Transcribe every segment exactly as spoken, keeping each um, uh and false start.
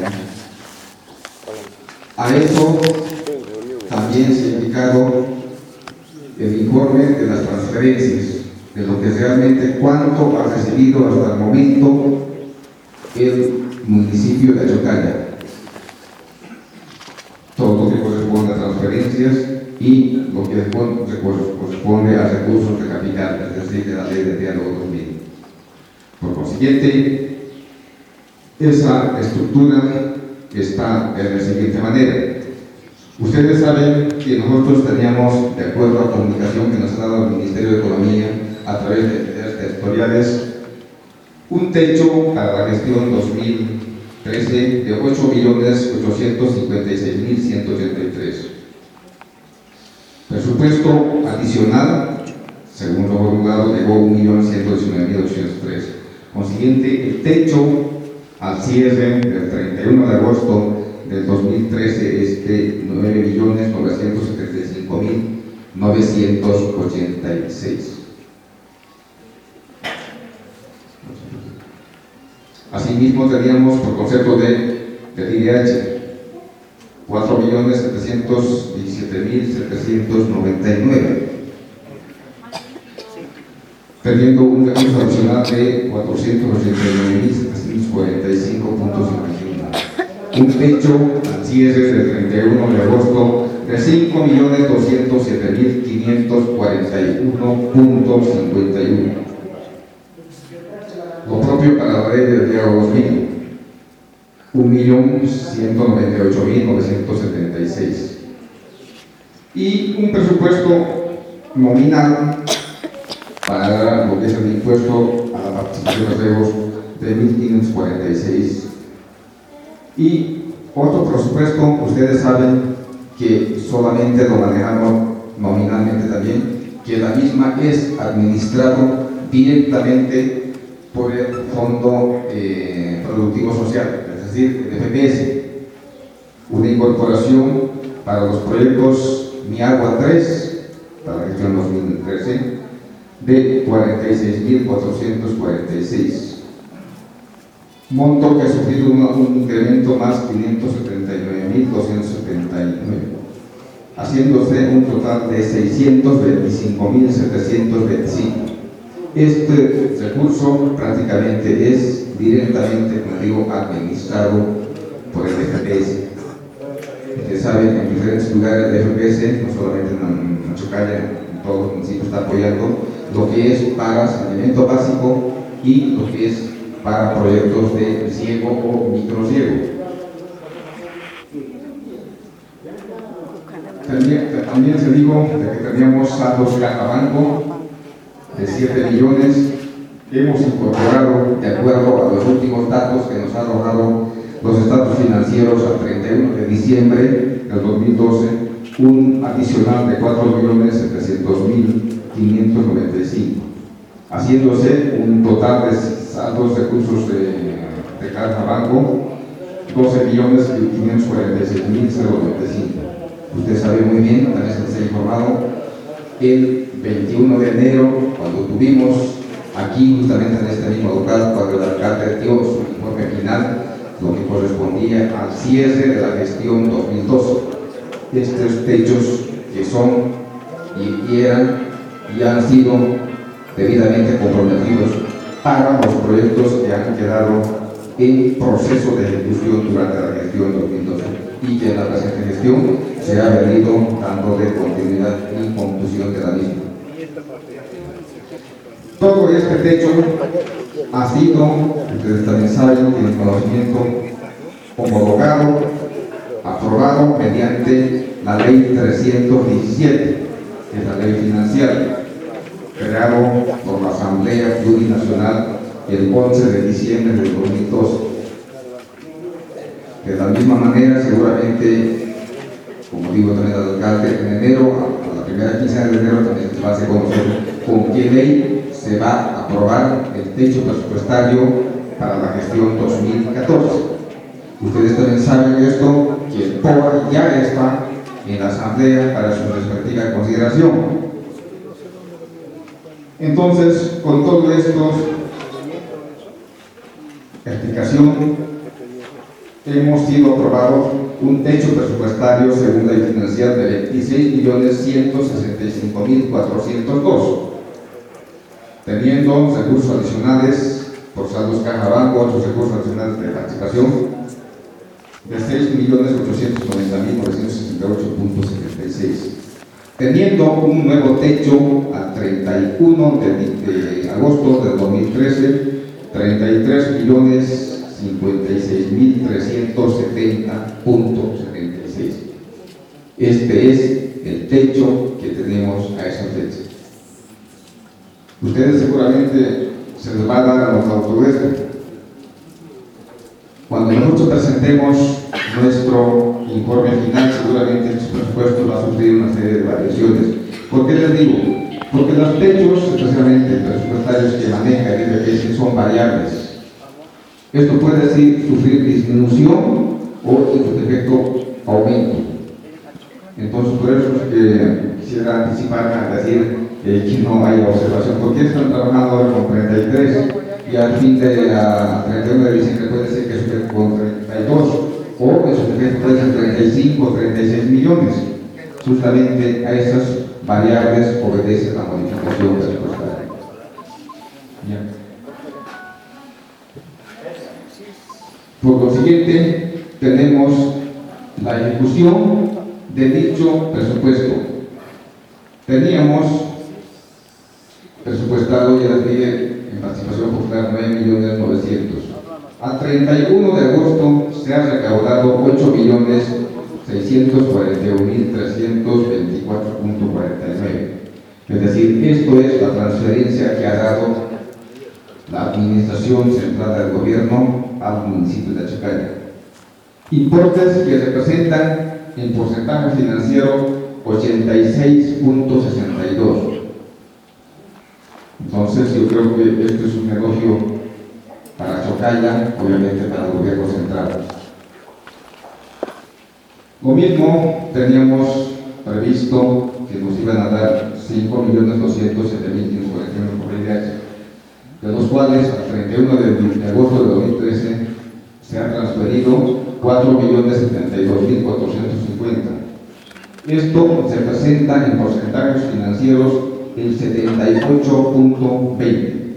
Chocaña. A eso también se ha indicado el informe de las transferencias, de lo que realmente cuánto ha recibido hasta el momento el municipio de Chocaña. Todo lo que corresponde a transferencias y lo que corresponde a recursos de capital, es decir, de la ley de diálogo dos mil. Por consiguiente, esa estructura está de la siguiente manera. Ustedes saben que nosotros teníamos, de acuerdo a la comunicación que nos ha dado el Ministerio de Economía a través de entidades territoriales, un techo para la gestión dos mil trece de ocho millones ochocientos cincuenta y seis mil ciento ochenta y tres. Presupuesto adicional, según lo formulado, llegó a un millón ciento diecinueve mil ochocientos tres. Consiguiente, el techo al cierre del treinta y uno de agosto del dos mil trece es de nueve millones novecientos setenta y cinco mil novecientos ochenta y seis. Asimismo, teníamos por concepto de, de I D H cuatro millones setecientos diecisiete mil setecientos noventa y nueve, teniendo un recurso adicional de cuatrocientos ochenta y nueve mil setecientos cuarenta y cinco punto cincuenta y uno. Un techo al cierre del treinta y uno de agosto de cinco millones doscientos siete mil quinientos cuarenta y uno punto cincuenta y uno. Lo propio para la ley del diálogo dos mil, un millón ciento noventa y ocho mil novecientos setenta y seis. Y un presupuesto nominal para lo que es el impuesto a la participación de riesgos de mil quinientos cuarenta y seis. Y otro presupuesto, ustedes saben que solamente lo manejamos nominalmente también, que la misma es administrado directamente por el Fondo eh, Productivo Social, es decir, el F P S, una incorporación para los proyectos Mi Agua tres, para la gestión dos mil trece, de cuarenta y seis mil cuatrocientos cuarenta y seis. Monto que ha sufrido un, un incremento más quinientos setenta y nueve mil doscientos setenta y nueve, haciéndose un total de seiscientos veinticinco mil setecientos veinticinco. Este recurso prácticamente es directamente, como digo, administrado por el F P S. Ustedes saben, en diferentes lugares del F P S, no solamente en Chocaña, en todos los municipios está apoyando lo que es para saneamiento básico y lo que es para proyectos de riego o microriego. También, también se dijo de que teníamos saldos caja banco de siete millones. Hemos incorporado, de acuerdo a los últimos datos que nos han arrojado los estados financieros al treinta y uno de diciembre del dos mil doce, un adicional de cuatro millones setecientos mil quinientos noventa y cinco, haciéndose un total de saldos recursos de, de caja banco doce millones quinientos cuarenta y seis mil noventa y cinco. Usted sabe muy bien, también se les ha informado, el veintiuno de enero, cuando tuvimos aquí justamente en este mismo local, cuando el alcalde dio su informe final, lo que correspondía al cierre de la gestión dos mil doce. Estos techos que son y eran y han sido debidamente comprometidos para los proyectos que han quedado en proceso de ejecución durante la gestión dos mil doce y que en la presente gestión se ha venido dando de continuidad y conclusión de la misma. Todo este techo ha sido, ustedes también saben, tienen conocimiento, homologado, aprobado mediante la ley trescientos diecisiete, que es la ley financiera, creado por la Asamblea Plurinacional el once de diciembre del dos mil doce. De la misma manera, seguramente, como digo también al alcalde, en enero, a la primera quincena de enero, también se va a hacer conocer con qué ley se va a aprobar el techo presupuestario para la gestión dos mil catorce. Ustedes también saben esto, que el P O A ya está en la Asamblea para su respectiva consideración. Entonces, con todo esto, explicación, hemos sido aprobados un techo presupuestario según la ley financiera de veintiséis millones ciento sesenta y cinco mil cuatrocientos dos, teniendo recursos adicionales por saldos caja banco, otros recursos adicionales de participación de seis millones ochocientos noventa mil novecientos sesenta y ocho punto setenta y seis, teniendo un nuevo techo al treinta y uno de, de agosto del dos mil trece, treinta y tres millones cincuenta y seis mil trescientos setenta punto setenta y seis. Este es el techo que tenemos a esa fecha. Ustedes seguramente se les va a dar a los autores. Cuando nosotros presentemos nuestro informe final, seguramente este presupuesto va a sufrir una serie de variaciones. ¿Por qué les digo? Porque los techos, especialmente presupuestarios que maneja el I F P S, son variables. Esto puede decir sufrir disminución o, en su defecto, aumento. Entonces, por eso es que quisiera anticiparme a decir eh, que no hay observación. ¿Por qué están trabajando ahora con treinta y tres? Y al fin de la treinta y uno de diciembre puede ser que sube con treinta y dos, o en su defecto puede ser treinta y cinco o treinta y seis millones. Justamente a esas variables obedece la modificación presupuestaria. Bien. Por consiguiente, tenemos la ejecución de dicho presupuesto. Teníamos presupuestado, ya les dije, en participación popular nueve millones novecientos. A treinta y uno de agosto se ha recaudado ocho millones seiscientos cuarenta y un mil trescientos veinticuatro punto cuarenta y nueve. Es decir, esto es la transferencia que ha dado la administración central del gobierno al municipio de Achacaya. Importes que representan en porcentaje financiero ochenta y seis punto sesenta y dos. Entonces yo creo que este es un negocio para Achacaya, obviamente para el gobierno central. Lo mismo teníamos previsto que nos iban a dar cinco millones doscientos siete mil quinientos cuarenta y uno por I D H, de los cuales al treinta y uno de agosto de dos mil trece se han transferido cuatro millones setenta y dos mil cuatrocientos cincuenta. Esto se presenta en porcentajes financieros el setenta y ocho punto veinte.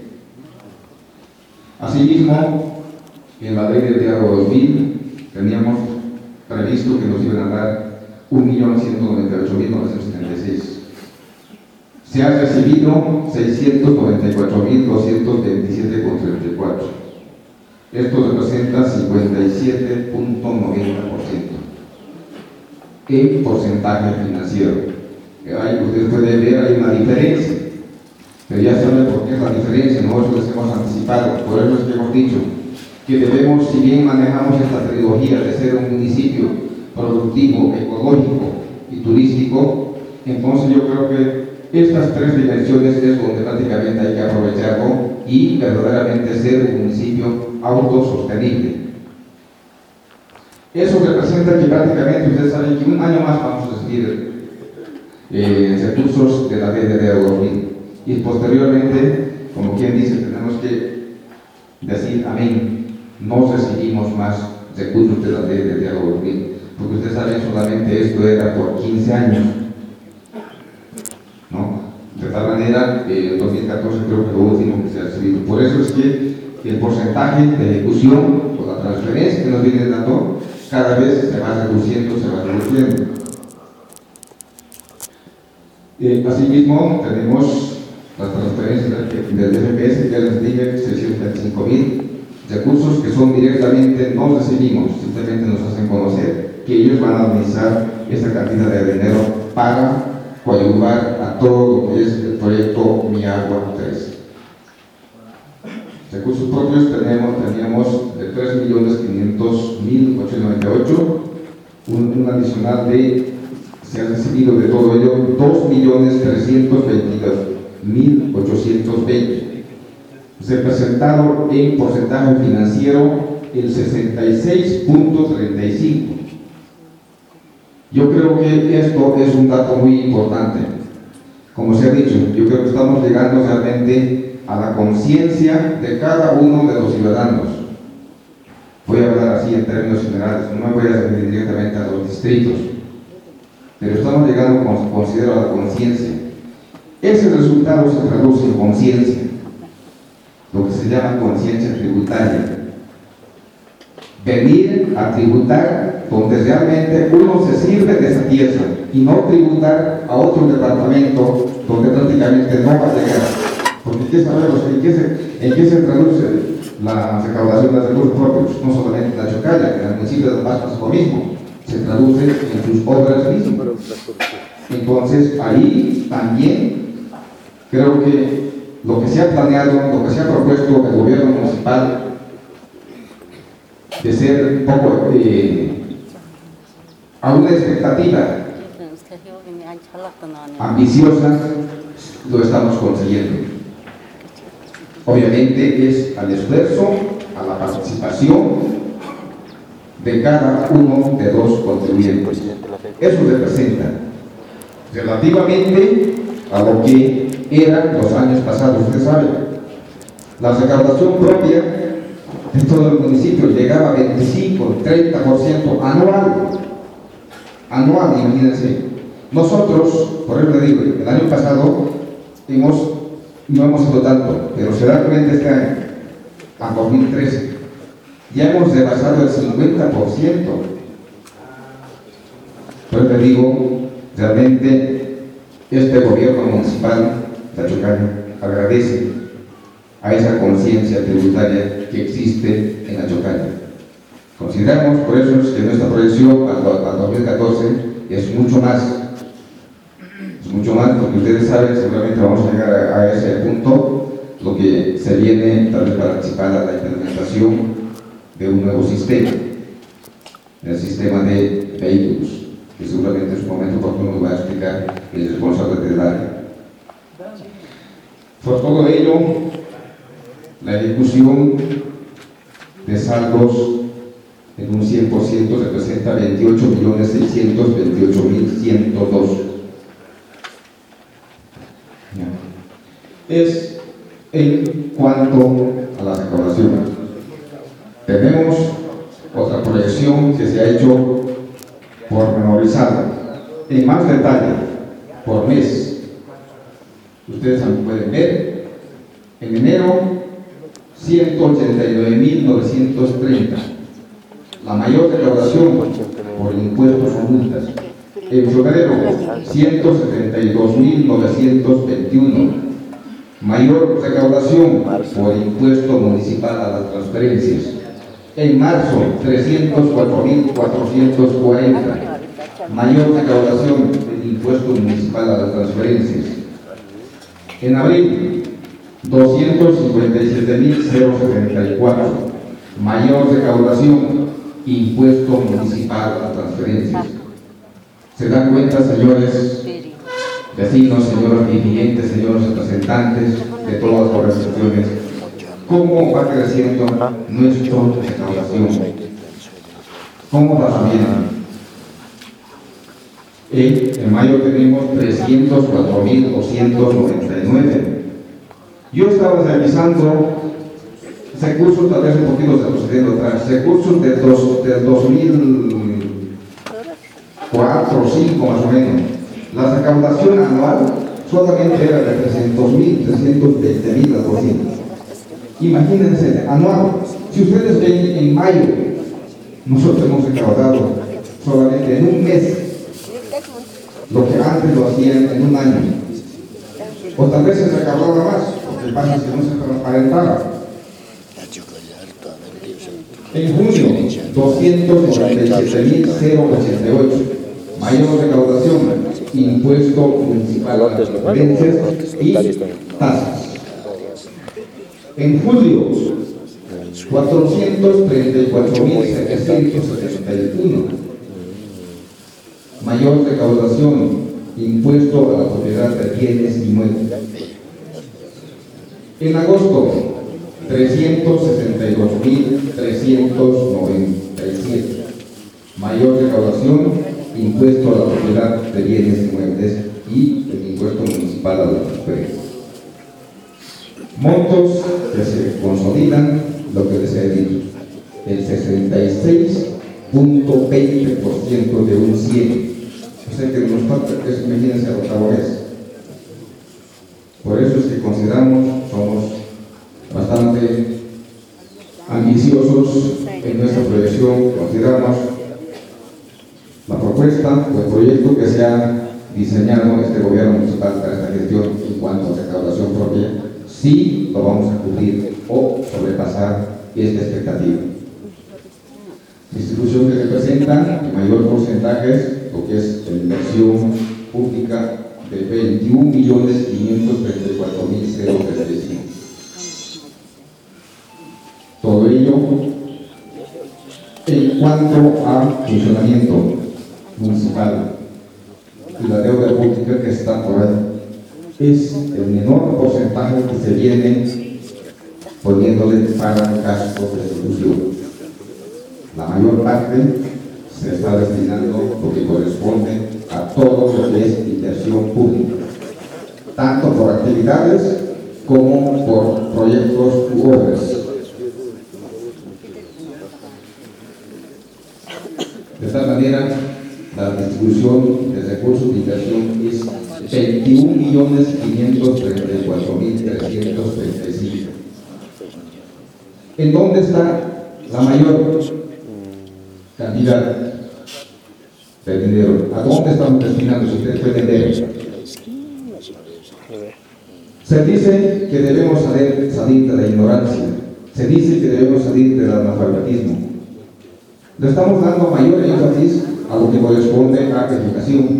Asimismo, en la ley del diálogo dos mil teníamos previsto que nos iban a dar un millón ciento noventa y ocho mil novecientos setenta y seis. Se han recibido seiscientos noventa y cuatro mil doscientos veintisiete punto treinta y cuatro. Esto representa cincuenta y siete punto noventa por ciento en porcentaje financiero. Ahí ustedes pueden ver, hay una diferencia, pero ya saben por qué es la diferencia, nosotros les hemos anticipado. Por eso es que hemos dicho que debemos, si bien manejamos esta trilogía de ser un municipio productivo, ecológico y turístico, entonces yo creo que estas tres dimensiones es donde prácticamente hay que aprovecharlo y verdaderamente ser un municipio autosostenible. Eso representa que prácticamente ustedes saben que un año más vamos a recibir eh, recursos de la ley de dos mil, y posteriormente, como quien dice, tenemos que decir amén, no recibimos más recursos de la ley de dos mil, porque ustedes saben solamente esto era por quince años. De tal manera, en eh, dos mil catorce creo que lo último que se ha recibido. Por eso es que el porcentaje de ejecución o la transferencia que nos viene dando cada vez se va reduciendo, se va reduciendo. Eh, asimismo, tenemos las transferencias del, del F P S, que les dije, seiscientos veinticinco mil recursos que son directamente, no recibimos, simplemente nos hacen conocer que ellos van a administrar esta cantidad de dinero para coadyuvar a todo lo que es el proyecto Mi Agua tres. Recursos propios tenemos, teníamos de tres millones quinientos mil ochocientos noventa y ocho, un, un adicional de, se ha recibido de todo ello dos millones trescientos veintidós mil ochocientos veinte. Representado en porcentaje financiero el sesenta y seis punto treinta y cinco. Yo creo que esto es un dato muy importante. Como se ha dicho, yo creo que estamos llegando realmente a la conciencia de cada uno de los ciudadanos. Voy a hablar así en términos generales, no me voy a referir directamente a los distritos, pero estamos llegando, como considero, a la conciencia. Ese resultado se traduce en conciencia, lo que se llama conciencia tributaria. Venir a tributar donde realmente uno se sirve de esa pieza y no tributar a otro departamento donde prácticamente no va a llegar. Porque hay que saber en qué se, en qué se traduce la recaudación de los recursos propios, no solamente en la Chocalla, en el municipio de Las Paz es lo mismo, se traduce en sus obras mismas. Entonces, ahí también creo que lo que se ha planeado, lo que se ha propuesto el gobierno municipal, de ser un poco eh, a una expectativa ambiciosa, lo estamos consiguiendo. Obviamente es al esfuerzo, a la participación de cada uno de los contribuyentes. Eso representa relativamente a lo que eran los años pasados. Usted sabe, la recaudación propia de todo el municipio llegaba a veinticinco, treinta por ciento anual. Anual, imagínense. Nosotros, por ejemplo, digo, el año pasado hemos, no hemos hecho tanto, pero realmente este año, a dos mil trece, ya hemos rebasado el cincuenta por ciento. Por eso digo, realmente este gobierno municipal de Chocalla agradece a esa conciencia tributaria que existe en la Chocalla. Consideramos por eso que nuestra proyección al dos mil catorce es mucho más, es mucho más, porque ustedes saben, seguramente vamos a llegar a, a ese punto, lo que se viene tal vez para participar a la implementación de un nuevo sistema, el sistema de vehículos, que seguramente en su momento oportuno nos va a explicar el responsable del área. Por todo ello, la ejecución de saldos en un cien por ciento representa veintiocho millones seiscientos veintiocho mil ciento dos. Es en cuanto a la recaudación. Tenemos otra proyección que se ha hecho pormenorizada, en más detalle, por mes. Ustedes también pueden ver, en enero, ciento ochenta y nueve mil novecientos treinta, la mayor recaudación por impuestos o multas. En febrero, ciento setenta y dos mil novecientos veintiuno, mayor recaudación por impuesto municipal a las transferencias. En marzo, trescientos cuatro mil cuatrocientos cuarenta, mayor recaudación del impuesto municipal a las transferencias. En abril, doscientos cincuenta y siete mil setenta y cuatro, mayor recaudación, impuesto municipal a las transferencias. ¿Se dan cuenta, señores vecinos, señores dirigentes, señores representantes de todas las organizaciones, cómo va creciendo nuestra recaudación? ¿Cómo va también? En mayo tenemos trescientos cuatro mil doscientos noventa y nueve. Yo estaba revisando recursos, tal vez un poquito retrocediendo atrás, recursos del, dos, del dos mil cuatro o dos mil cinco más o menos. La recaudación anual solamente era de trescientos mil, trescientos veinte mil a doscientos. Imagínense, anual. Si ustedes ven en mayo, nosotros hemos recaudado solamente en un mes lo que antes lo hacían en un año. O tal vez se recaudaba más, porque pasa que no se transparentaba. En junio, doscientos noventa y siete mil ochenta y ocho, mayor recaudación, impuesto municipal a las transferencias y tasas. En julio, cuatrocientos treinta y cuatro mil setecientos setenta y uno, mayor recaudación, impuesto a la propiedad de bienes inmuebles. En agosto, trescientos sesenta y dos mil trescientos noventa y siete, mayor recaudación, impuesto a la propiedad de bienes inmuebles y el impuesto municipal a la transferencia. Montos que se consolidan, lo que les he dicho. el sesenta y seis punto veinte por ciento de un cien. O sea que nos falta, es, imagínense la octava vez. Por eso es que consideramos, somos bastante ambiciosos en nuestra proyección, consideramos la propuesta o el proyecto que se ha diseñado este gobierno municipal para esta gestión en cuanto a recaudación propia, sí lo vamos a cubrir o sobrepasar esta expectativa. Distribución que representa el mayor porcentaje, lo que es la inversión pública de veintiún millones quinientos treinta y cuatro mil treinta y cinco. Todo ello en cuanto a funcionamiento municipal y la deuda pública que está por ahí es el menor porcentaje que se viene poniéndole para gastos de ejecución. La mayor parte se está destinando lo que corresponde a todo lo que es inversión pública, tanto por actividades como por proyectos u obras. De tal manera, la distribución de recursos de inversión es veintiún millones quinientos treinta y cuatro mil trescientos treinta y cinco. ¿En dónde está la mayor cantidad de dinero? ¿A dónde estamos destinando? Si ustedes pueden ver. Se dice que debemos salir, salir de la ignorancia. Se dice que debemos salir del analfabetismo. Le estamos dando mayor énfasis a lo que corresponde a educación,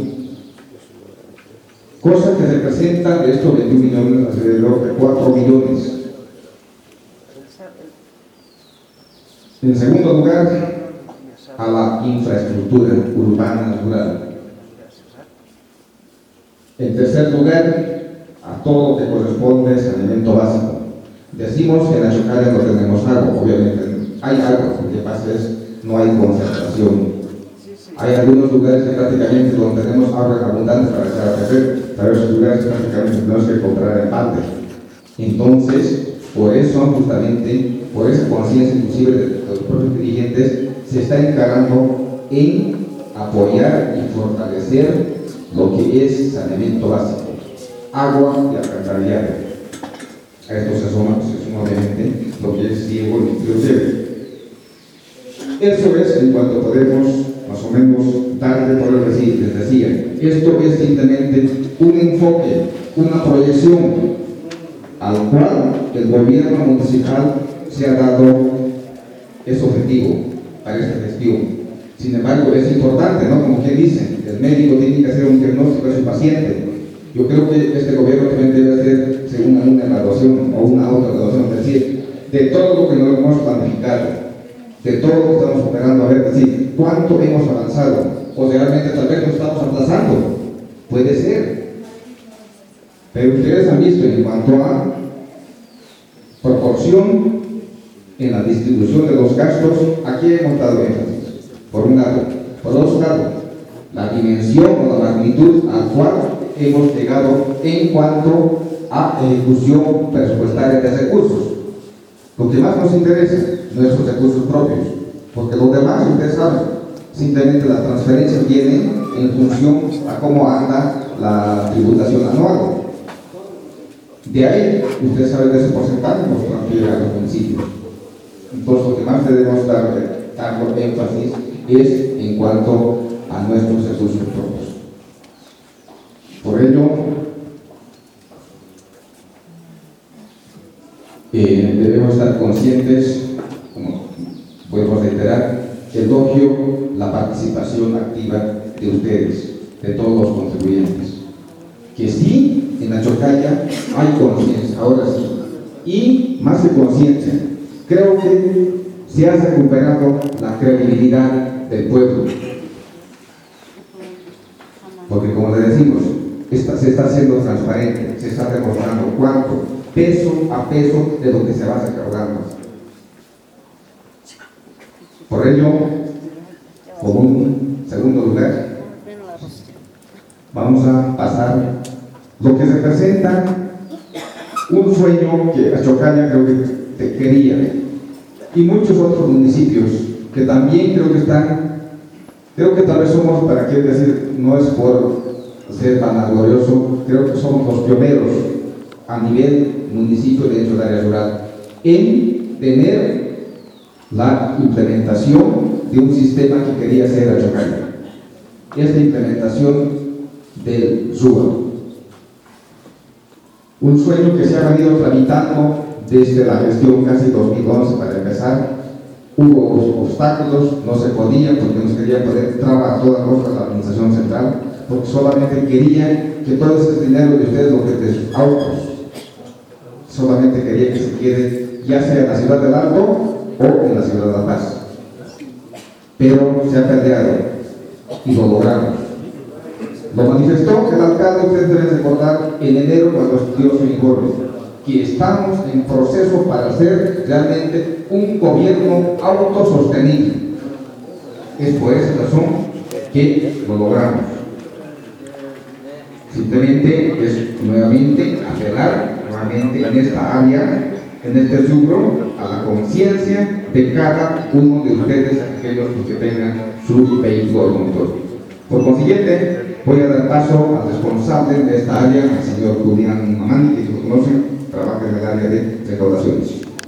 cosa que representa de estos veintiún millones alrededor de cuatro millones. En segundo lugar, a la infraestructura urbana rural. En tercer lugar, a todo lo que corresponde a saneamiento básico. Decimos que en la Chocalla no tenemos agua, obviamente hay agua, lo que pasa es no hay concentración. Hay algunos lugares que prácticamente donde tenemos agua abundante para echar a beber, pero esos lugares prácticamente tenemos que comprar en parte. Entonces, por eso justamente, por esa conciencia inclusive de los propios dirigentes, se está encarando en apoyar y fortalecer lo que es saneamiento básico, agua y alcantarillado. A esto se suma, se suma obviamente lo que es ciego y limpio. Eso es en cuanto podemos más o menos darle por el decir, les decía, esto es simplemente un enfoque, una proyección al cual el gobierno municipal se ha dado ese objetivo para esta gestión. Sin embargo, es importante, ¿no? Como quien dice, el médico tiene que hacer un diagnóstico a su paciente. Yo creo que este gobierno también debe hacer según una evaluación o una autoevaluación, es decir, de todo lo que nos hemos planificado, de todo lo que estamos operando, a ver, decir, cuánto hemos avanzado, o realmente tal vez nos estamos aplazando, puede ser. Pero ustedes han visto en cuanto a proporción en la distribución de los gastos, aquí hemos dado énfasis, por un lado. Por otro lado, la dimensión o la magnitud al cual hemos llegado en cuanto a ejecución presupuestaria de recursos. Lo que más nos interesa, nuestros recursos propios, porque los demás, ustedes saben, simplemente las transferencias vienen en función a cómo anda la tributación anual. De ahí, ustedes saben de ese porcentaje, nos transfiere a los municipios. Entonces, lo que más debemos dar, dar énfasis es en cuanto a nuestros recursos propios. Por ello, eh, debemos estar conscientes, como vuelvo a reiterar, elogio la participación activa de ustedes, de todos los contribuyentes. Que sí, en la Chocalla hay conciencia, ahora sí, y más que conciencia, creo que se ha recuperado la credibilidad del pueblo. Porque como le decimos, esta, se está haciendo transparente, se está demostrando cuánto, peso a peso de lo que se va recaudando. Por ello, como un segundo lugar, vamos a pasar lo que representa un sueño que la Chocalla creo que te quería, y muchos otros municipios que también creo que están, creo que tal vez somos, para qué decir, no es por ser vanaglorioso, creo que somos los pioneros a nivel municipio dentro del área rural en tener la implementación de un sistema que quería hacer Achocalla. Esta implementación del R U A. Un sueño que se ha venido tramitando desde la gestión casi dos mil once para empezar. Hubo obstáculos, no se podía porque nos quería poder trabar toda cosa la administración central, porque solamente quería que todo ese dinero de ustedes, lo que de sus autos, solamente quería que se quede ya sea en la ciudad del Alto o en la ciudad de La Paz. Pero se ha peleado y lo logramos. Lo manifestó el alcalde, ustedes deben recordar, en enero cuando dio su informe, que estamos en proceso para ser realmente un gobierno autosostenible. Es por esa razón que lo logramos. Simplemente es nuevamente apelar nuevamente en esta área, en este rubro, a la conciencia de cada uno de ustedes, aquellos que tengan su vehículo motor. Por consiguiente, voy a dar paso al responsable de esta área, el señor Julián Mamani, que lo conocen, trabaja en el área de recaudaciones.